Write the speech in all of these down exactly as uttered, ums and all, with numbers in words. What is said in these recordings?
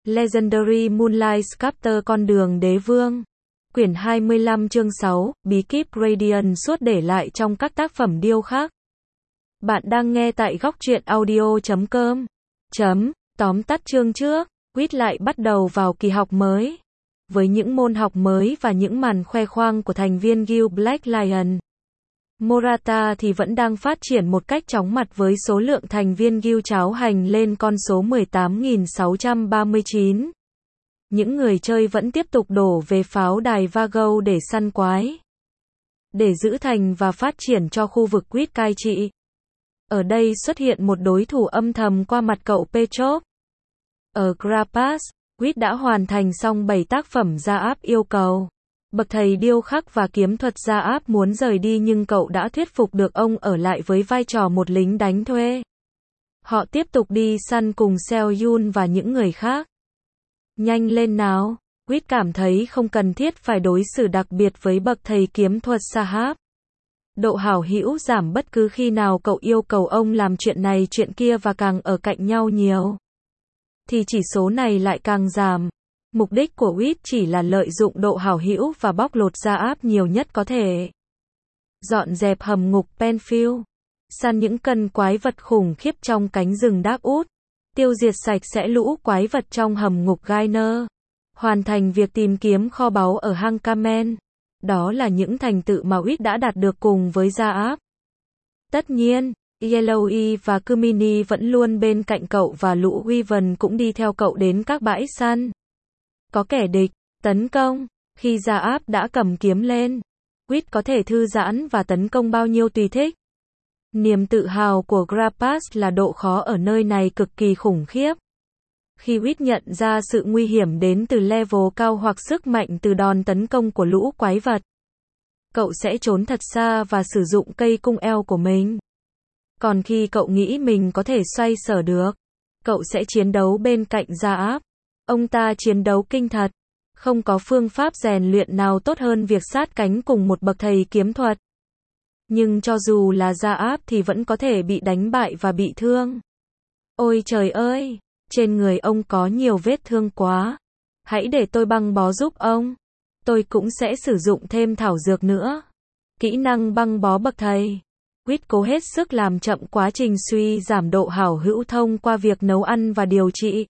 Legendary Moonlight Sculptor con đường đế vương. Quyển hai mươi lăm chương sáu, bí kíp Radiant suốt để lại trong các tác phẩm điêu khắc. Bạn đang nghe tại góc truyện audio chấm com. Chấm, tóm tắt chương trước, quýt lại bắt đầu vào kỳ học mới. Với những môn học mới và những màn khoe khoang của thành viên Guild Black Lion, Morata thì vẫn đang phát triển một cách chóng mặt với số lượng thành viên Guild cháo hành lên con số mười tám nghìn sáu trăm ba mươi chín. Những người chơi vẫn tiếp tục đổ về pháo đài Vago để săn quái, để giữ thành và phát triển cho khu vực quýt cai trị. Ở đây xuất hiện một đối thủ âm thầm qua mặt cậu Petrov. Ở Grapas, quýt đã hoàn thành xong bảy tác phẩm gia áp yêu cầu. Bậc thầy điêu khắc và kiếm thuật gia áp muốn rời đi nhưng cậu đã thuyết phục được ông ở lại với vai trò một lính đánh thuê. Họ tiếp tục đi săn cùng Seo Yun và những người khác. Nhanh lên nào, quýt cảm thấy không cần thiết phải đối xử đặc biệt với bậc thầy kiếm thuật Sahab. Độ hảo hữu giảm bất cứ khi nào cậu yêu cầu ông làm chuyện này chuyện kia và càng ở cạnh nhau nhiều, thì chỉ số này lại càng giảm. Mục đích của quýt chỉ là lợi dụng độ hảo hữu và bóc lột gia áp nhiều nhất có thể. Dọn dẹp hầm ngục Penfield, săn những cân quái vật khủng khiếp trong cánh rừng Darkwood, tiêu diệt sạch sẽ lũ quái vật trong hầm ngục Gainer, hoàn thành việc tìm kiếm kho báu ở hang Kamen. Đó là những thành tựu mà quýt đã đạt được cùng với gia áp. Tất nhiên, Yellowy và Kumini vẫn luôn bên cạnh cậu và lũ Wyvern cũng đi theo cậu đến các bãi săn. Có kẻ địch tấn công, khi gia áp đã cầm kiếm lên, quýt có thể thư giãn và tấn công bao nhiêu tùy thích. Niềm tự hào của Grapas là độ khó ở nơi này cực kỳ khủng khiếp. Khi quýt nhận ra sự nguy hiểm đến từ level cao hoặc sức mạnh từ đòn tấn công của lũ quái vật, cậu sẽ trốn thật xa và sử dụng cây cung eo của mình. Còn khi cậu nghĩ mình có thể xoay sở được, cậu sẽ chiến đấu bên cạnh gia áp. Ông ta chiến đấu kinh thật. Không có phương pháp rèn luyện nào tốt hơn việc sát cánh cùng một bậc thầy kiếm thuật. Nhưng cho dù là gia áp thì vẫn có thể bị đánh bại và bị thương. Ôi trời ơi, trên người ông có nhiều vết thương quá. Hãy để tôi băng bó giúp ông. Tôi cũng sẽ sử dụng thêm thảo dược nữa. Kỹ năng băng bó bậc thầy. Quýt cố hết sức làm chậm quá trình suy giảm độ hảo hữu thông qua việc nấu ăn và điều trị.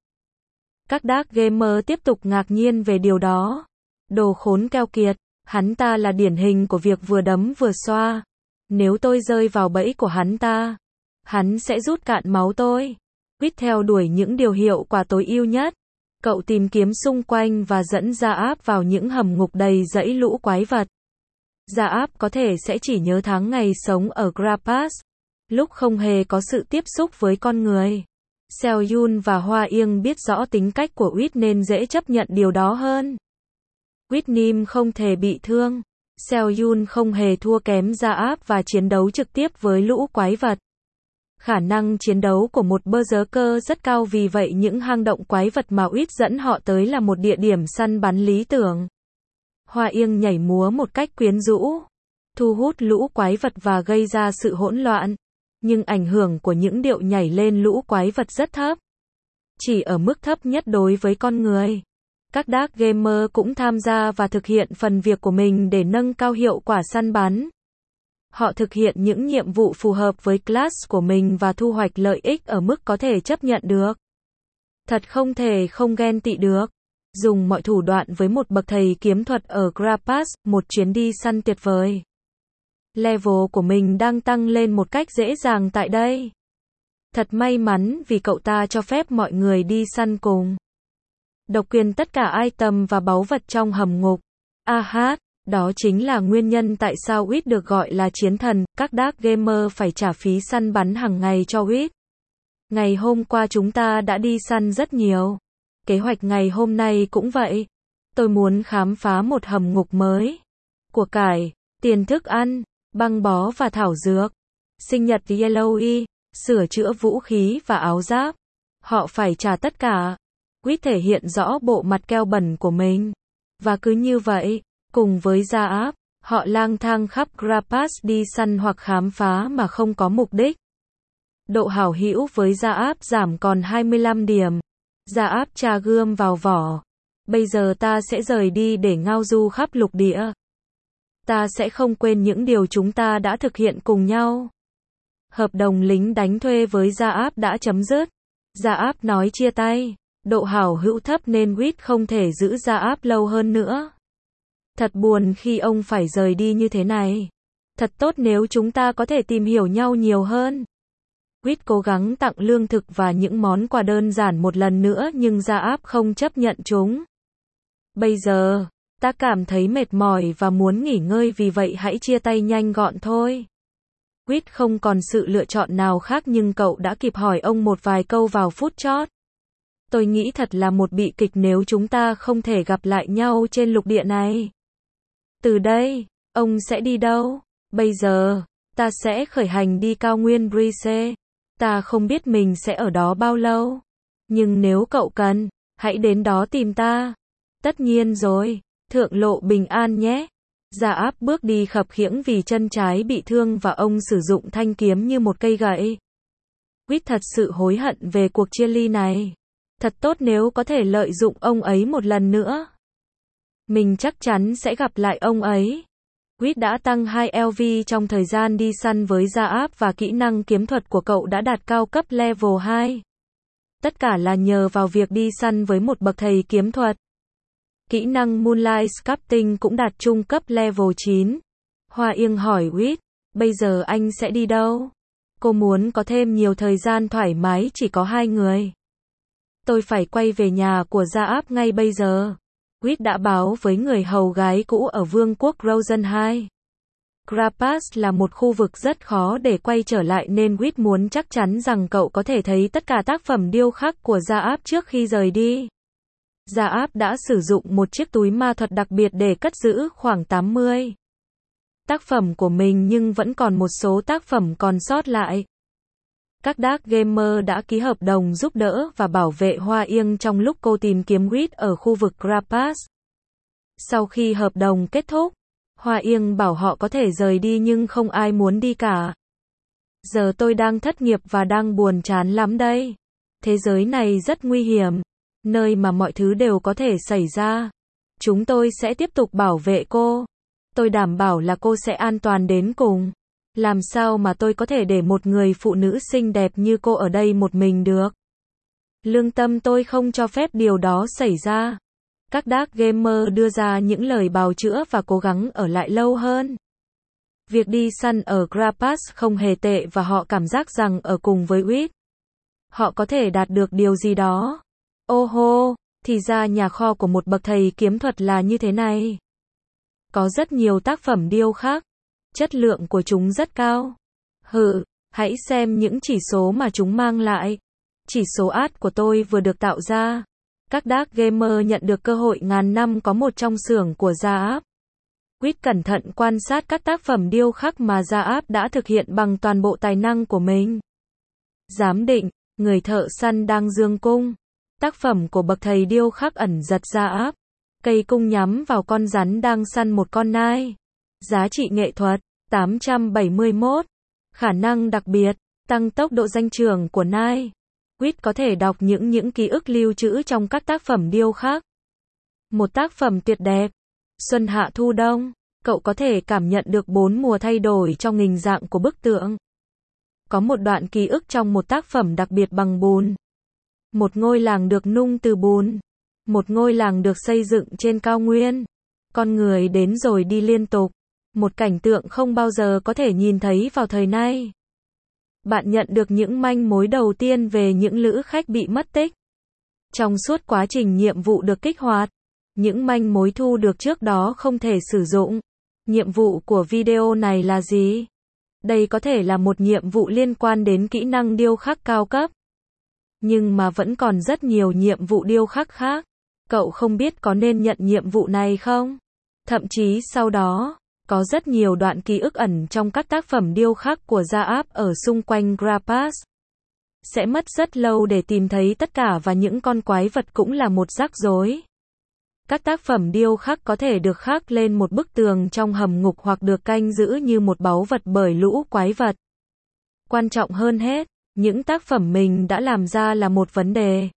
Các dark gamer tiếp tục ngạc nhiên về điều đó. Đồ khốn keo kiệt, hắn ta là điển hình của việc vừa đấm vừa xoa. Nếu tôi rơi vào bẫy của hắn ta, hắn sẽ rút cạn máu tôi. Quýt theo đuổi những điều hiệu quả tối ưu nhất. Cậu tìm kiếm xung quanh và dẫn gia áp vào những hầm ngục đầy dãy lũ quái vật. Gia áp có thể sẽ chỉ nhớ tháng ngày sống ở Grapas, lúc không hề có sự tiếp xúc với con người. Seo Yun và Hoa Yên biết rõ tính cách của quýt nên dễ chấp nhận điều đó hơn. Quýt Nim không thể bị thương. Seo Yun không hề thua kém gia áp và chiến đấu trực tiếp với lũ quái vật. Khả năng chiến đấu của một berserker rất cao, vì vậy những hang động quái vật mà quýt dẫn họ tới là một địa điểm săn bắn lý tưởng. Hoa Yên nhảy múa một cách quyến rũ, thu hút lũ quái vật và gây ra sự hỗn loạn. Nhưng ảnh hưởng của những điệu nhảy lên lũ quái vật rất thấp. Chỉ ở mức thấp nhất đối với con người. Các dark gamer cũng tham gia và thực hiện phần việc của mình để nâng cao hiệu quả săn bắn. Họ thực hiện những nhiệm vụ phù hợp với class của mình và thu hoạch lợi ích ở mức có thể chấp nhận được. Thật không thể không ghen tị được. Dùng mọi thủ đoạn với một bậc thầy kiếm thuật ở Grapas, một chuyến đi săn tuyệt vời. Level của mình đang tăng lên một cách dễ dàng tại đây. Thật may mắn vì cậu ta cho phép mọi người đi săn cùng. Độc quyền tất cả item và báu vật trong hầm ngục. A hát, đó chính là nguyên nhân tại sao quýt được gọi là chiến thần. Các dark gamer phải trả phí săn bắn hàng ngày cho quýt. Ngày hôm qua chúng ta đã đi săn rất nhiều. Kế hoạch ngày hôm nay cũng vậy. Tôi muốn khám phá một hầm ngục mới. Của cải, tiền thức ăn, băng bó và thảo dược. Sinh nhật Yellowy, sửa chữa vũ khí và áo giáp. Họ phải trả tất cả. Quýt thể hiện rõ bộ mặt keo bẩn của mình. Và cứ như vậy, cùng với gia áp, họ lang thang khắp Grapas đi săn hoặc khám phá mà không có mục đích. Độ hảo hữu với gia áp giảm còn hai mươi lăm điểm. Gia áp tra gươm vào vỏ. Bây giờ ta sẽ rời đi để ngao du khắp lục địa. Ta sẽ không quên những điều chúng ta đã thực hiện cùng nhau. Hợp đồng lính đánh thuê với Gia áp đã chấm dứt. Gia áp nói chia tay. Độ hảo hữu thấp nên Reed không thể giữ Gia áp lâu hơn nữa. Thật buồn khi ông phải rời đi như thế này. Thật tốt nếu chúng ta có thể tìm hiểu nhau nhiều hơn. Reed cố gắng tặng lương thực và những món quà đơn giản một lần nữa nhưng Gia áp không chấp nhận chúng. Bây giờ, ta cảm thấy mệt mỏi và muốn nghỉ ngơi vì vậy hãy chia tay nhanh gọn thôi. Reed không còn sự lựa chọn nào khác nhưng cậu đã kịp hỏi ông một vài câu vào phút chót. Tôi nghĩ thật là một bi kịch nếu chúng ta không thể gặp lại nhau trên lục địa này. Từ đây, ông sẽ đi đâu? Bây giờ, ta sẽ khởi hành đi cao nguyên Brice. Ta không biết mình sẽ ở đó bao lâu. Nhưng nếu cậu cần, hãy đến đó tìm ta. Tất nhiên rồi, thượng lộ bình an nhé. Gia áp bước đi khập khiễng vì chân trái bị thương và ông sử dụng thanh kiếm như một cây gậy. Reed thật sự hối hận về cuộc chia ly này. Thật tốt nếu có thể lợi dụng ông ấy một lần nữa. Mình chắc chắn sẽ gặp lại ông ấy. Reed đã tăng hai L V trong thời gian đi săn với Gia áp và kỹ năng kiếm thuật của cậu đã đạt cao cấp level hai. Tất cả là nhờ vào việc đi săn với một bậc thầy kiếm thuật. Kỹ năng Moonlight Sculpting cũng đạt trung cấp level chín. Hoa Yên hỏi Reed, bây giờ anh sẽ đi đâu? Cô muốn có thêm nhiều thời gian thoải mái chỉ có hai người. Tôi phải quay về nhà của Gia áp ngay bây giờ. Reed đã báo với người hầu gái cũ ở vương quốc Rosen hai. Grapas là một khu vực rất khó để quay trở lại nên Reed muốn chắc chắn rằng cậu có thể thấy tất cả tác phẩm điêu khắc của Gia áp trước khi rời đi. Gia áp đã sử dụng một chiếc túi ma thuật đặc biệt để cất giữ khoảng tám mươi tác phẩm của mình nhưng vẫn còn một số tác phẩm còn sót lại. Các Dark Gamer đã ký hợp đồng giúp đỡ và bảo vệ Hoa Yên trong lúc cô tìm kiếm Reed ở khu vực Grapas. Sau khi hợp đồng kết thúc, Hoa Yên bảo họ có thể rời đi nhưng không ai muốn đi cả. Giờ tôi đang thất nghiệp và đang buồn chán lắm đây. Thế giới này rất nguy hiểm, nơi mà mọi thứ đều có thể xảy ra. Chúng tôi sẽ tiếp tục bảo vệ cô. Tôi đảm bảo là cô sẽ an toàn đến cùng. Làm sao mà tôi có thể để một người phụ nữ xinh đẹp như cô ở đây một mình được? Lương tâm tôi không cho phép điều đó xảy ra. Các Dark Gamer đưa ra những lời bào chữa và cố gắng ở lại lâu hơn. Việc đi săn ở Grapas không hề tệ và họ cảm giác rằng ở cùng với Reed, họ có thể đạt được điều gì đó. Ô hô, thì ra nhà kho của một bậc thầy kiếm thuật là như thế này. Có rất nhiều tác phẩm điêu khắc. Chất lượng của chúng rất cao. Hừ, hãy xem những chỉ số mà chúng mang lại. Chỉ số art của tôi vừa được tạo ra. Các Dark Gamer nhận được cơ hội ngàn năm có một trong xưởng của Gia áp. Reed cẩn thận quan sát các tác phẩm điêu khắc mà Gia áp đã thực hiện bằng toàn bộ tài năng của mình. Giám định, người thợ săn đang dương cung. Tác phẩm của bậc thầy điêu khắc ẩn giật Gia áp. Cây cung nhắm vào con rắn đang săn một con nai. Giá trị nghệ thuật, tám trăm bảy mươi mốt. Khả năng đặc biệt, tăng tốc độ danh trưởng của nai. Reed có thể đọc những những ký ức lưu trữ trong các tác phẩm điêu khắc. Một tác phẩm tuyệt đẹp. Xuân hạ thu đông, cậu có thể cảm nhận được bốn mùa thay đổi trong hình dạng của bức tượng. Có một đoạn ký ức trong một tác phẩm đặc biệt bằng bùn. Một ngôi làng được nung từ bùn. Một ngôi làng được xây dựng trên cao nguyên. Con người đến rồi đi liên tục. Một cảnh tượng không bao giờ có thể nhìn thấy vào thời nay. Bạn nhận được những manh mối đầu tiên về những lữ khách bị mất tích. Trong suốt quá trình nhiệm vụ được kích hoạt, những manh mối thu được trước đó không thể sử dụng. Nhiệm vụ của video này là gì? Đây có thể là một nhiệm vụ liên quan đến kỹ năng điêu khắc cao cấp. Nhưng mà vẫn còn rất nhiều nhiệm vụ điêu khắc khác. Cậu không biết có nên nhận nhiệm vụ này không? Thậm chí sau đó, có rất nhiều đoạn ký ức ẩn trong các tác phẩm điêu khắc của Gia áp ở xung quanh Grapas. Sẽ mất rất lâu để tìm thấy tất cả và những con quái vật cũng là một rắc rối. Các tác phẩm điêu khắc có thể được khắc lên một bức tường trong hầm ngục hoặc được canh giữ như một báu vật bởi lũ quái vật. Quan trọng hơn hết, những tác phẩm mình đã làm ra là một vấn đề.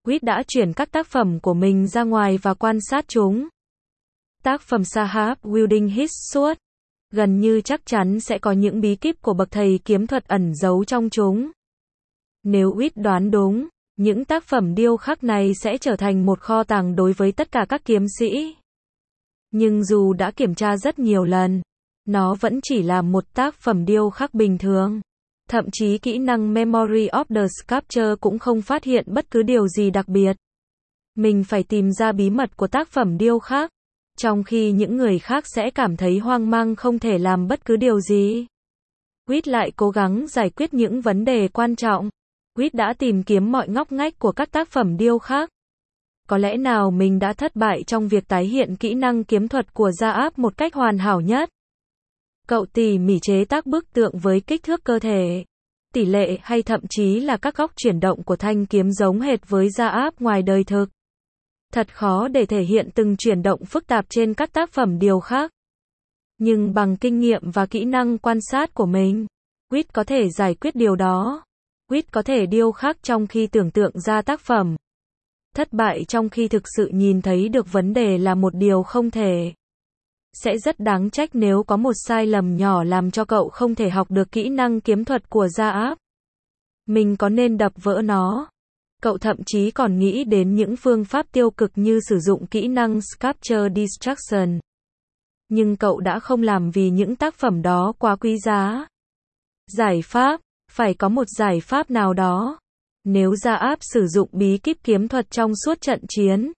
Quýt đã chuyển các tác phẩm của mình ra ngoài và quan sát chúng. Tác phẩm Sahab Wielding His Sword. Gần như chắc chắn sẽ có những bí kíp của bậc thầy kiếm thuật ẩn giấu trong chúng. Nếu Quýt đoán đúng, những tác phẩm điêu khắc này sẽ trở thành một kho tàng đối với tất cả các kiếm sĩ. Nhưng dù đã kiểm tra rất nhiều lần, nó vẫn chỉ là một tác phẩm điêu khắc bình thường. Thậm chí kỹ năng Memory of the Sculpture cũng không phát hiện bất cứ điều gì đặc biệt. Mình phải tìm ra bí mật của tác phẩm điêu khắc, trong khi những người khác sẽ cảm thấy hoang mang không thể làm bất cứ điều gì. Quýt lại cố gắng giải quyết những vấn đề quan trọng. Quýt đã tìm kiếm mọi ngóc ngách của các tác phẩm điêu khắc. Có lẽ nào mình đã thất bại trong việc tái hiện kỹ năng kiếm thuật của Zaap một cách hoàn hảo nhất. Cậu tỉ mỉ chế tác bức tượng với kích thước cơ thể, tỷ lệ hay thậm chí là các góc chuyển động của thanh kiếm giống hệt với Zaap ngoài đời thực. Thật khó để thể hiện từng chuyển động phức tạp trên các tác phẩm điêu khắc. Nhưng bằng kinh nghiệm và kỹ năng quan sát của mình, Quýt có thể giải quyết điều đó. Quýt có thể điêu khắc trong khi tưởng tượng ra tác phẩm. Thất bại trong khi thực sự nhìn thấy được vấn đề là một điều không thể. Sẽ rất đáng trách nếu có một sai lầm nhỏ làm cho cậu không thể học được kỹ năng kiếm thuật của Zaap. Mình có nên đập vỡ nó? Cậu thậm chí còn nghĩ đến những phương pháp tiêu cực như sử dụng kỹ năng Sculpture Destruction. Nhưng cậu đã không làm vì những tác phẩm đó quá quý giá. Giải pháp, phải có một giải pháp nào đó. Nếu Zaap sử dụng bí kíp kiếm thuật trong suốt trận chiến,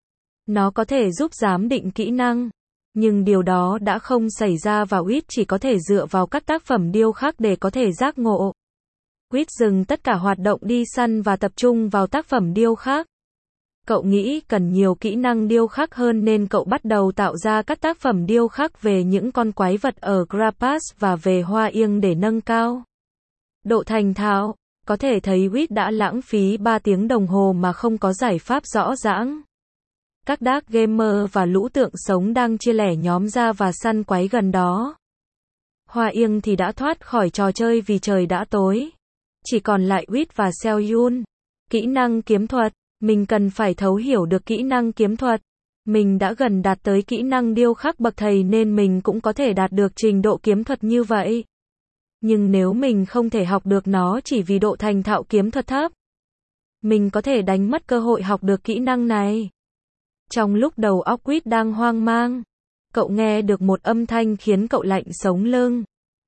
nó có thể giúp giám định kỹ năng. Nhưng điều đó đã không xảy ra và Quýt chỉ có thể dựa vào các tác phẩm điêu khắc để có thể giác ngộ. Quýt dừng tất cả hoạt động đi săn và tập trung vào tác phẩm điêu khắc. Cậu nghĩ cần nhiều kỹ năng điêu khắc hơn nên cậu bắt đầu tạo ra các tác phẩm điêu khắc về những con quái vật ở Grapas và về Hoa Yên để nâng cao độ thành thạo. Có thể thấy Quýt đã lãng phí ba tiếng đồng hồ mà không có giải pháp rõ ràng. Các dark gamer và lũ tượng sống đang chia lẻ nhóm ra và săn quái gần đó. Hoa Yên thì đã thoát khỏi trò chơi vì trời đã tối. Chỉ còn lại Quýt và Seo-yun. Kỹ năng kiếm thuật. Mình cần phải thấu hiểu được kỹ năng kiếm thuật. Mình đã gần đạt tới kỹ năng điêu khắc bậc thầy nên mình cũng có thể đạt được trình độ kiếm thuật như vậy. Nhưng nếu mình không thể học được nó chỉ vì độ thành thạo kiếm thuật thấp, mình có thể đánh mất cơ hội học được kỹ năng này. Trong lúc đầu óc Quýt đang hoang mang, cậu nghe được một âm thanh khiến cậu lạnh sống lưng.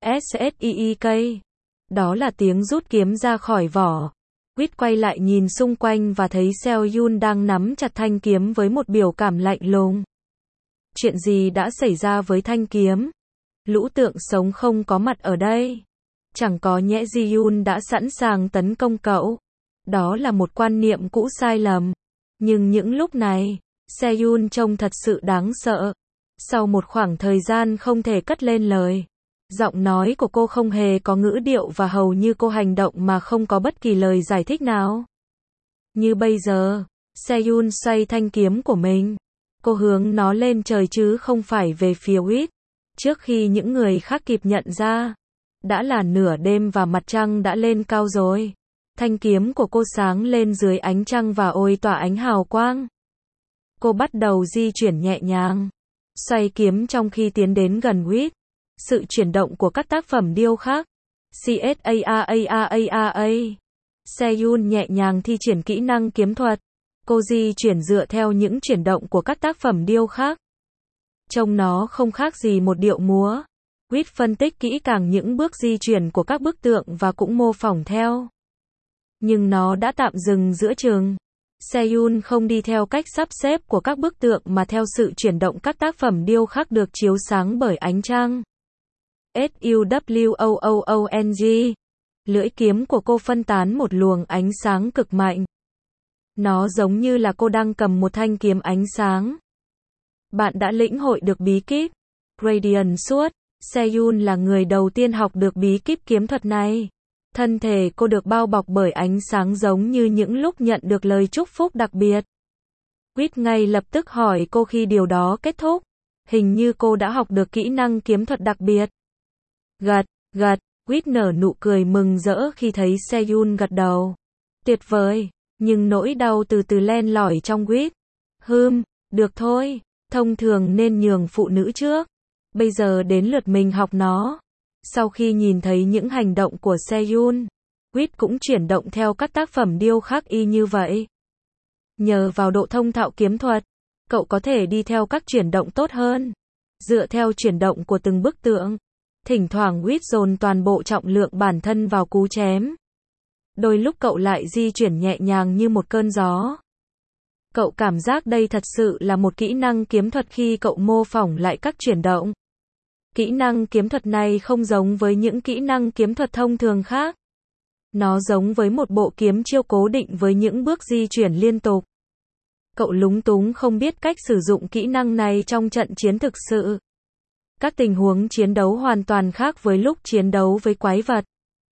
Sneak. Đó là tiếng rút kiếm ra khỏi vỏ. Quýt quay lại nhìn xung quanh và thấy Seo-yun đang nắm chặt thanh kiếm với một biểu cảm lạnh lùng. Chuyện gì đã xảy ra với thanh kiếm? Lũ tượng sống không có mặt ở đây. Chẳng có nhẽ Ji-yun đã sẵn sàng tấn công cậu. Đó là một quan niệm cũ sai lầm. Nhưng những lúc này, Se-yun trông thật sự đáng sợ. Sau một khoảng thời gian không thể cất lên lời, giọng nói của cô không hề có ngữ điệu và hầu như cô hành động mà không có bất kỳ lời giải thích nào. Như bây giờ, Se-yun xoay thanh kiếm của mình. Cô hướng nó lên trời chứ không phải về phía Quýt. Trước khi những người khác kịp nhận ra, đã là nửa đêm và mặt trăng đã lên cao rồi. Thanh kiếm của cô sáng lên dưới ánh trăng và ôi tỏa ánh hào quang. Cô bắt đầu di chuyển nhẹ nhàng, xoay kiếm trong khi tiến đến gần Quýt. Sự chuyển động của các tác phẩm điêu khắc. Caaaaa. Se-yun nhẹ nhàng thi triển kỹ năng kiếm thuật. Cô di chuyển dựa theo những chuyển động của các tác phẩm điêu khắc. Trông nó không khác gì một điệu múa. Quýt phân tích kỹ càng những bước di chuyển của các bức tượng và cũng mô phỏng theo. Nhưng nó đã tạm dừng giữa chừng. Se-yun không đi theo cách sắp xếp của các bức tượng mà theo sự chuyển động các tác phẩm điêu khắc được chiếu sáng bởi ánh trăng. Suwong. Lưỡi kiếm của cô phân tán một luồng ánh sáng cực mạnh. Nó giống như là cô đang cầm một thanh kiếm ánh sáng. Bạn đã lĩnh hội được bí kíp Radiant Sword. Se-yun là người đầu tiên học được bí kíp kiếm thuật này. Thân thể cô được bao bọc bởi ánh sáng giống như những lúc nhận được lời chúc phúc đặc biệt. Quýt ngay lập tức hỏi cô khi điều đó kết thúc. Hình như cô đã học được kỹ năng kiếm thuật đặc biệt. Gật, gật, Quýt nở nụ cười mừng rỡ khi thấy Se-yun gật đầu. Tuyệt vời, Nhưng nỗi đau từ từ len lỏi trong Quýt. Hừm, được thôi, thông thường nên nhường phụ nữ trước. Bây giờ đến lượt mình học nó. Sau khi nhìn thấy những hành động của Seyun, Quýt cũng chuyển động theo các tác phẩm điêu khắc y như vậy. Nhờ vào độ thông thạo kiếm thuật, cậu có thể đi theo các chuyển động tốt hơn. Dựa theo chuyển động của từng bức tượng, thỉnh thoảng Quýt dồn toàn bộ trọng lượng bản thân vào cú chém. Đôi lúc cậu lại di chuyển nhẹ nhàng như một cơn gió. Cậu cảm giác đây thật sự là một kỹ năng kiếm thuật khi cậu mô phỏng lại các chuyển động. Kỹ năng kiếm thuật này không giống với những kỹ năng kiếm thuật thông thường khác. Nó giống với một bộ kiếm chiêu cố định với những bước di chuyển liên tục. Cậu lúng túng không biết cách sử dụng kỹ năng này trong trận chiến thực sự. Các tình huống chiến đấu hoàn toàn khác với lúc chiến đấu với quái vật.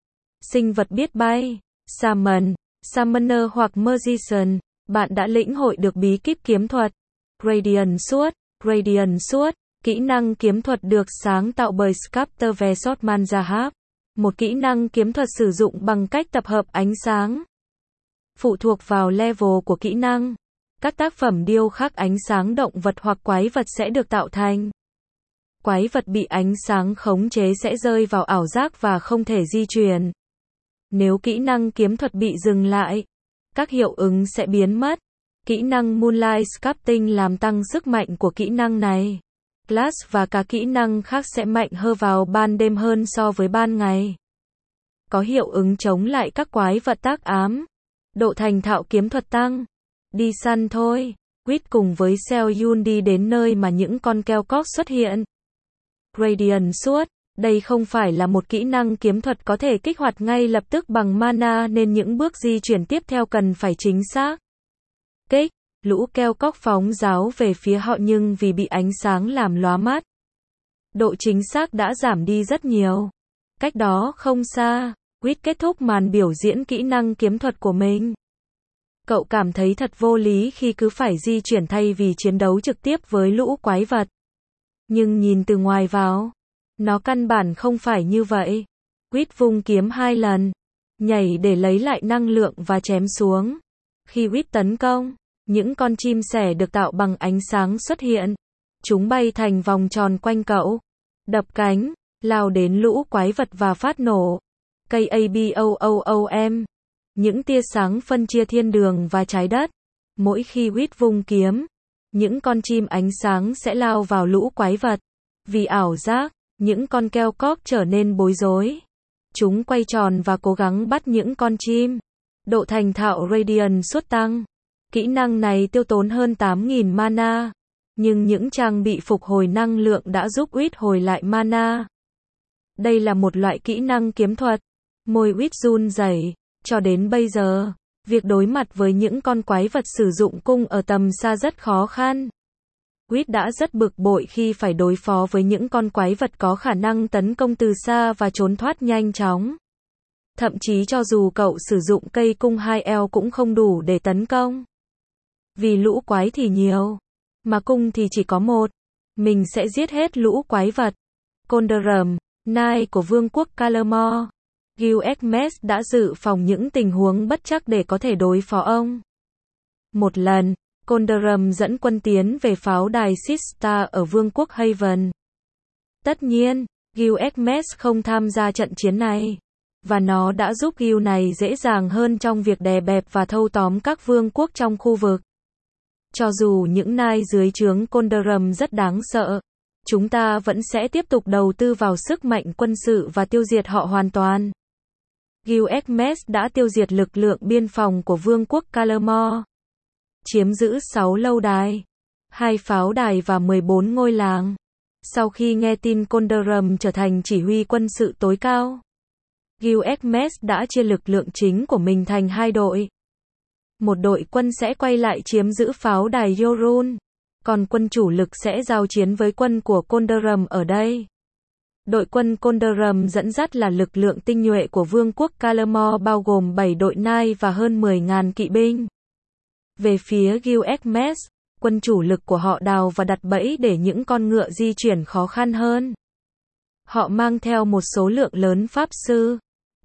Sinh vật biết bay, Summon, Summoner hoặc Magician, bạn đã lĩnh hội được bí kíp kiếm thuật. Radiant Sword, Radiant Sword, kỹ năng kiếm thuật được sáng tạo bởi Sculptor Vesot Manjahab. Một kỹ năng kiếm thuật sử dụng bằng cách tập hợp ánh sáng. Phụ thuộc vào level của kỹ năng, các tác phẩm điêu khắc ánh sáng động vật hoặc quái vật sẽ được tạo thành. Quái vật bị ánh sáng khống chế sẽ rơi vào ảo giác và không thể di chuyển. Nếu kỹ năng kiếm thuật bị dừng lại, các hiệu ứng sẽ biến mất. Kỹ năng Moonlight Sculpting làm tăng sức mạnh của kỹ năng này. Class và các kỹ năng khác sẽ mạnh hơn vào ban đêm hơn so với ban ngày. Có hiệu ứng chống lại các quái vật tác ám. Độ thành thạo kiếm thuật tăng. Đi săn thôi. Quýt cùng với Seyun đi đến nơi mà những con keo cóc xuất hiện. Radiant Sword, đây không phải là một kỹ năng kiếm thuật có thể kích hoạt ngay lập tức bằng mana nên những bước di chuyển tiếp theo cần phải chính xác. Kích, lũ keo cóc phóng giáo về phía họ nhưng vì bị ánh sáng làm lóa mắt. Độ chính xác đã giảm đi rất nhiều. Cách đó không xa, Quýt kết thúc màn biểu diễn kỹ năng kiếm thuật của mình. Cậu cảm thấy thật vô lý khi cứ phải di chuyển thay vì chiến đấu trực tiếp với lũ quái vật. Nhưng nhìn từ ngoài vào, nó căn bản không phải như vậy. Quýt vung kiếm hai lần, nhảy để lấy lại năng lượng và chém xuống. Khi Quýt tấn công, những con chim sẻ được tạo bằng ánh sáng xuất hiện. Chúng bay thành vòng tròn quanh cậu, đập cánh, lao đến lũ quái vật và phát nổ. KABOOOM. Những tia sáng phân chia thiên đường và trái đất. Mỗi khi Quýt vung kiếm, những con chim ánh sáng sẽ lao vào lũ quái vật. Vì ảo giác, những con keo cóc trở nên bối rối. Chúng quay tròn và cố gắng bắt những con chim. Độ thành thạo Radiant Sword tăng. Kỹ năng này tiêu tốn hơn tám nghìn mana. Nhưng những trang bị phục hồi năng lượng đã giúp Quýt hồi lại mana. Đây là một loại kỹ năng kiếm thuật. Môi Quýt run rẩy. Cho đến bây giờ, việc đối mặt với những con quái vật sử dụng cung ở tầm xa rất khó khăn. Quýt đã rất bực bội khi phải đối phó với những con quái vật có khả năng tấn công từ xa và trốn thoát nhanh chóng. Thậm chí cho dù cậu sử dụng cây cung hai eo cũng không đủ để tấn công. Vì lũ quái thì nhiều, mà cung thì chỉ có một. Mình sẽ giết hết lũ quái vật. Condorum, nai của vương quốc Calamore. Gilgamesh đã dự phòng những tình huống bất trắc để có thể đối phó ông. Một lần, Condorum dẫn quân tiến về pháo đài Sistar ở vương quốc Haven. Tất nhiên, Gilgamesh không tham gia trận chiến này. Và nó đã giúp Gil này dễ dàng hơn trong việc đè bẹp và thâu tóm các vương quốc trong khu vực. Cho dù những nai dưới trướng Condorum rất đáng sợ, chúng ta vẫn sẽ tiếp tục đầu tư vào sức mạnh quân sự và tiêu diệt họ hoàn toàn. Gilgamesh đã tiêu diệt lực lượng biên phòng của vương quốc Calamore, chiếm giữ sáu lâu đài, hai pháo đài và mười bốn ngôi làng. Sau khi nghe tin Condorum trở thành chỉ huy quân sự tối cao, Gilgamesh đã chia lực lượng chính của mình thành hai đội. Một đội quân sẽ quay lại chiếm giữ pháo đài Yorun, còn quân chủ lực sẽ giao chiến với quân của Condorum ở đây. Đội quân Condorum dẫn dắt là lực lượng tinh nhuệ của vương quốc Calamore bao gồm bảy đội nai và hơn mười nghìn kỵ binh. Về phía Gilgamesh, quân chủ lực của họ đào và đặt bẫy để những con ngựa di chuyển khó khăn hơn. Họ mang theo một số lượng lớn pháp sư,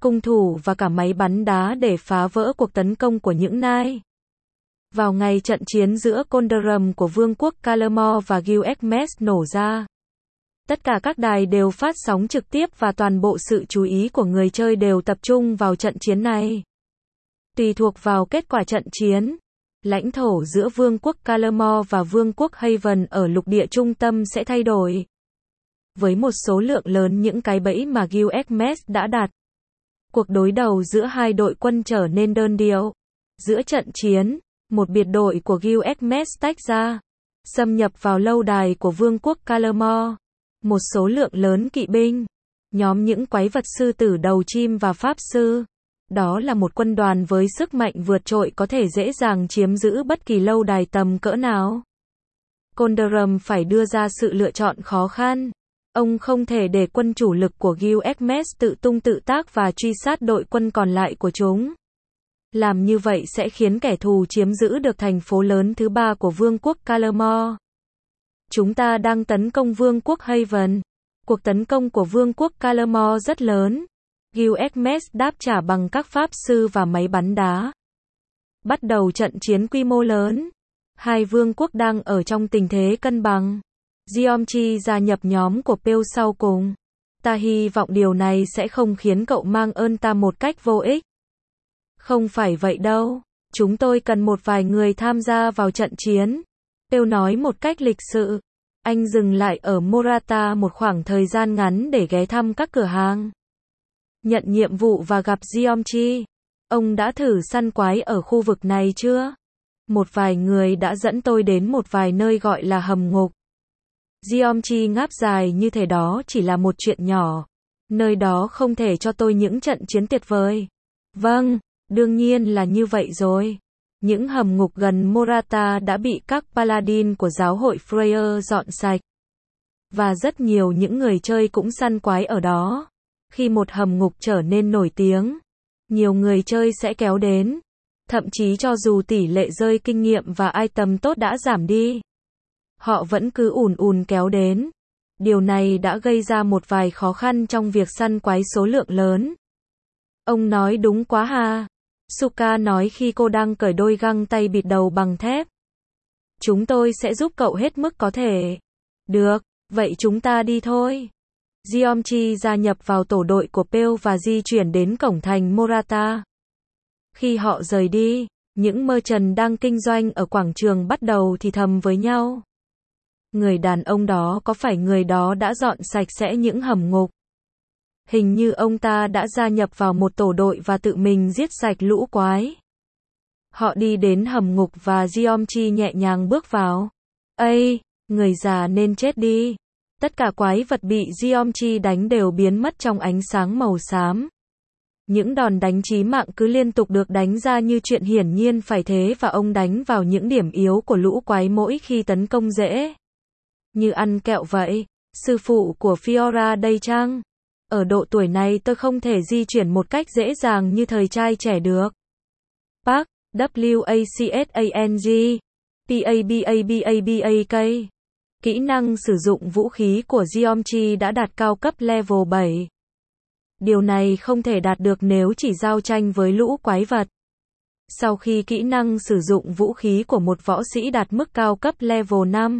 cung thủ và cả máy bắn đá để phá vỡ cuộc tấn công của những nai. Vào ngày trận chiến giữa Condorum của Vương quốc Calamore và Gilgamesh nổ ra, tất cả các đài đều phát sóng trực tiếp và toàn bộ sự chú ý của người chơi đều tập trung vào trận chiến này. Tùy thuộc vào kết quả trận chiến, lãnh thổ giữa Vương quốc Calamore và Vương quốc Haven ở lục địa trung tâm sẽ thay đổi. Với một số lượng lớn những cái bẫy mà Gilgamesh đã đặt, cuộc đối đầu giữa hai đội quân trở nên đơn điệu. Giữa trận chiến, một biệt đội của Gilgamesh tách ra, xâm nhập vào lâu đài của Vương quốc Calamore. Một số lượng lớn kỵ binh, nhóm những quái vật sư tử đầu chim và pháp sư. Đó là một quân đoàn với sức mạnh vượt trội có thể dễ dàng chiếm giữ bất kỳ lâu đài tầm cỡ nào. Condorum phải đưa ra sự lựa chọn khó khăn. Ông không thể để quân chủ lực của Gilgamesh tự tung tự tác và truy sát đội quân còn lại của chúng. Làm như vậy sẽ khiến kẻ thù chiếm giữ được thành phố lớn thứ ba của Vương quốc Calamore. Chúng ta đang tấn công Vương quốc Haven. Cuộc tấn công của Vương quốc Calamore rất lớn. Gilgamesh đáp trả bằng các pháp sư và máy bắn đá. Bắt đầu trận chiến quy mô lớn. Hai vương quốc đang ở trong tình thế cân bằng. Giomchi gia nhập nhóm của Pale sau cùng. Ta hy vọng điều này sẽ không khiến cậu mang ơn ta một cách vô ích. Không phải vậy đâu. Chúng tôi cần một vài người tham gia vào trận chiến. Pale nói một cách lịch sự. Anh dừng lại ở Morata một khoảng thời gian ngắn để ghé thăm các cửa hàng. Nhận nhiệm vụ và gặp Giomchi. Ông đã thử săn quái ở khu vực này chưa? Một vài người đã dẫn tôi đến một vài nơi gọi là hầm ngục. Giomchi ngáp dài như thể đó chỉ là một chuyện nhỏ. Nơi đó không thể cho tôi những trận chiến tuyệt vời. Vâng, đương nhiên là như vậy rồi. Những hầm ngục gần Morata đã bị các paladin của giáo hội Freyr dọn sạch. Và rất nhiều những người chơi cũng săn quái ở đó. Khi một hầm ngục trở nên nổi tiếng, nhiều người chơi sẽ kéo đến. Thậm chí cho dù tỷ lệ rơi kinh nghiệm và item tốt đã giảm đi, họ vẫn cứ ùn ùn kéo đến. Điều này đã gây ra một vài khó khăn trong việc săn quái số lượng lớn. Ông nói đúng quá ha. Suka nói khi cô đang cởi đôi găng tay bịt đầu bằng thép. Chúng tôi sẽ giúp cậu hết mức có thể. Được, vậy chúng ta đi thôi. Giomchi gia nhập vào tổ đội của Pale và di chuyển đến cổng thành Morata. Khi họ rời đi, những merchant đang kinh doanh ở quảng trường bắt đầu thì thầm với nhau. Người đàn ông đó có phải người đó đã dọn sạch sẽ những hầm ngục? Hình như ông ta đã gia nhập vào một tổ đội và tự mình giết sạch lũ quái. Họ đi đến hầm ngục và Giomchi nhẹ nhàng bước vào. Ây, người già nên chết đi. Tất cả quái vật bị Giomchi đánh đều biến mất trong ánh sáng màu xám. Những đòn đánh chí mạng cứ liên tục được đánh ra như chuyện hiển nhiên phải thế và ông đánh vào những điểm yếu của lũ quái mỗi khi tấn công dễ. Như ăn kẹo vậy. Sư phụ của Fiora đây chăng? Ở độ tuổi này tôi không thể di chuyển một cách dễ dàng như thời trai trẻ được. Park, W A C S A N G, P A B A B A B A K. Kỹ năng sử dụng vũ khí của Giomchi đã đạt cao cấp level bảy. Điều này không thể đạt được nếu chỉ giao tranh với lũ quái vật. Sau khi kỹ năng sử dụng vũ khí của một võ sĩ đạt mức cao cấp level năm,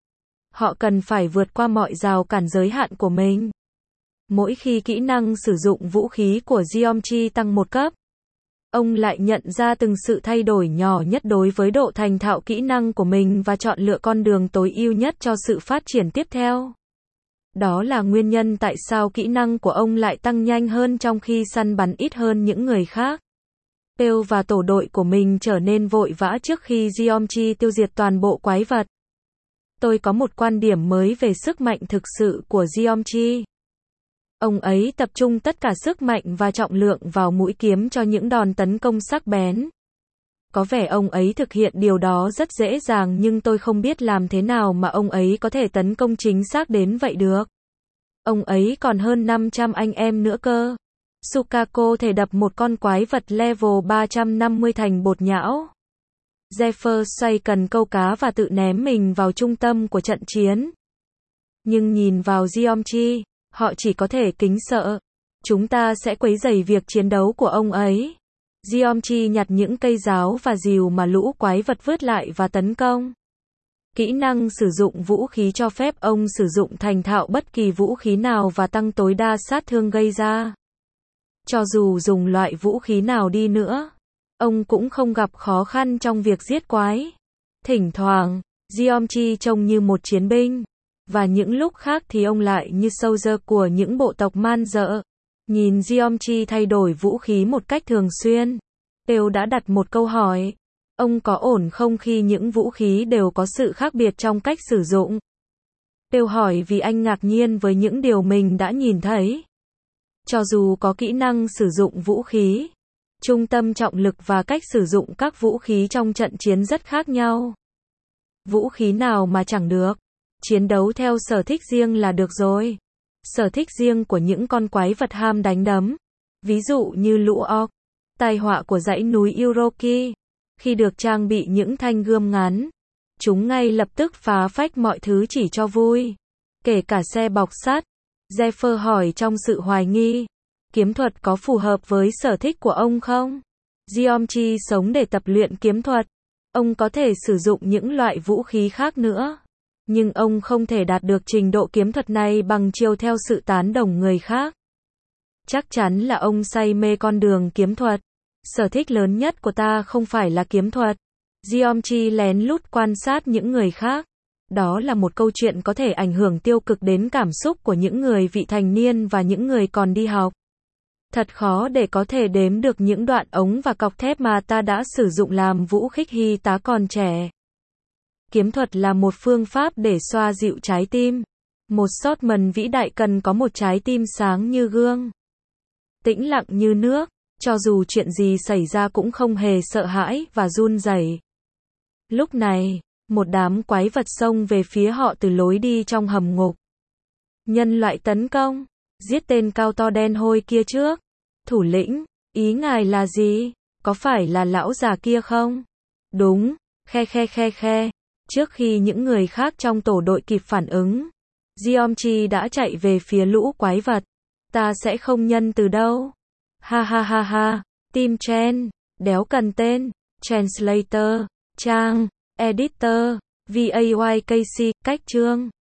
họ cần phải vượt qua mọi rào cản giới hạn của mình. Mỗi khi kỹ năng sử dụng vũ khí của Giomchi tăng một cấp, ông lại nhận ra từng sự thay đổi nhỏ nhất đối với độ thành thạo kỹ năng của mình và chọn lựa con đường tối ưu nhất cho sự phát triển tiếp theo. Đó là nguyên nhân tại sao kỹ năng của ông lại tăng nhanh hơn trong khi săn bắn ít hơn những người khác. Pale và tổ đội của mình trở nên vội vã trước khi Giomchi tiêu diệt toàn bộ quái vật. Tôi có một quan điểm mới về sức mạnh thực sự của Giomchi. Ông ấy tập trung tất cả sức mạnh và trọng lượng vào mũi kiếm cho những đòn tấn công sắc bén. Có vẻ ông ấy thực hiện điều đó rất dễ dàng nhưng tôi không biết làm thế nào mà ông ấy có thể tấn công chính xác đến vậy được. Ông ấy còn hơn năm trăm anh em nữa cơ. Sukako thể đập một con quái vật level ba trăm năm mươi thành bột nhão. Zephyr xoay cần câu cá và tự ném mình vào trung tâm của trận chiến. Nhưng nhìn vào Giomchi, họ chỉ có thể kính sợ. Chúng ta sẽ quấy rầy việc chiến đấu của ông ấy. Geomchi nhặt những cây giáo và rìu mà lũ quái vật vứt lại và tấn công. Kỹ năng sử dụng vũ khí cho phép ông sử dụng thành thạo bất kỳ vũ khí nào và tăng tối đa sát thương gây ra. Cho dù dùng loại vũ khí nào đi nữa, ông cũng không gặp khó khăn trong việc giết quái. Thỉnh thoảng, Geomchi trông như một chiến binh, và những lúc khác thì ông lại như soldier của những bộ tộc man dợ. Nhìn Geomchi thay đổi vũ khí một cách thường xuyên, Têu đã đặt một câu hỏi. Ông có ổn không khi những vũ khí đều có sự khác biệt trong cách sử dụng? Têu hỏi vì anh ngạc nhiên với những điều mình đã nhìn thấy. Cho dù có kỹ năng sử dụng vũ khí, trung tâm trọng lực và cách sử dụng các vũ khí trong trận chiến rất khác nhau. Vũ khí nào mà chẳng được. Chiến đấu theo sở thích riêng là được rồi. Sở thích riêng của những con quái vật ham đánh đấm. Ví dụ như lũ orc, tai họa của dãy núi Uroki. Khi được trang bị những thanh gươm ngắn, chúng ngay lập tức phá phách mọi thứ chỉ cho vui. Kể cả xe bọc sắt. Zephyr hỏi trong sự hoài nghi. Kiếm thuật có phù hợp với sở thích của ông không? Geomchi sống để tập luyện kiếm thuật. Ông có thể sử dụng những loại vũ khí khác nữa. Nhưng ông không thể đạt được trình độ kiếm thuật này bằng chiêu theo sự tán đồng người khác. Chắc chắn là ông say mê con đường kiếm thuật. Sở thích lớn nhất của ta không phải là kiếm thuật. Geomchi lén lút quan sát những người khác. Đó là một câu chuyện có thể ảnh hưởng tiêu cực đến cảm xúc của những người vị thành niên và những người còn đi học. Thật khó để có thể đếm được những đoạn ống và cọc thép mà ta đã sử dụng làm vũ khí khi ta còn trẻ. Kiếm thuật là một phương pháp để xoa dịu trái tim. Một swordsman vĩ đại cần có một trái tim sáng như gương, tĩnh lặng như nước, cho dù chuyện gì xảy ra cũng không hề sợ hãi và run rẩy. Lúc này, một đám quái vật xông về phía họ từ lối đi trong hầm ngục. Nhân loại tấn công, giết tên cao to đen hôi kia trước. Thủ lĩnh, ý ngài là gì? Có phải là lão già kia không? Đúng, khe khe khe khe. Trước khi những người khác trong tổ đội kịp phản ứng, Geomchi đã chạy về phía lũ quái vật. Ta sẽ không nhân từ đâu. Ha ha ha ha. Team Chen, đéo cần tên. Translator, Trang, Editor, vaycc, cách chương.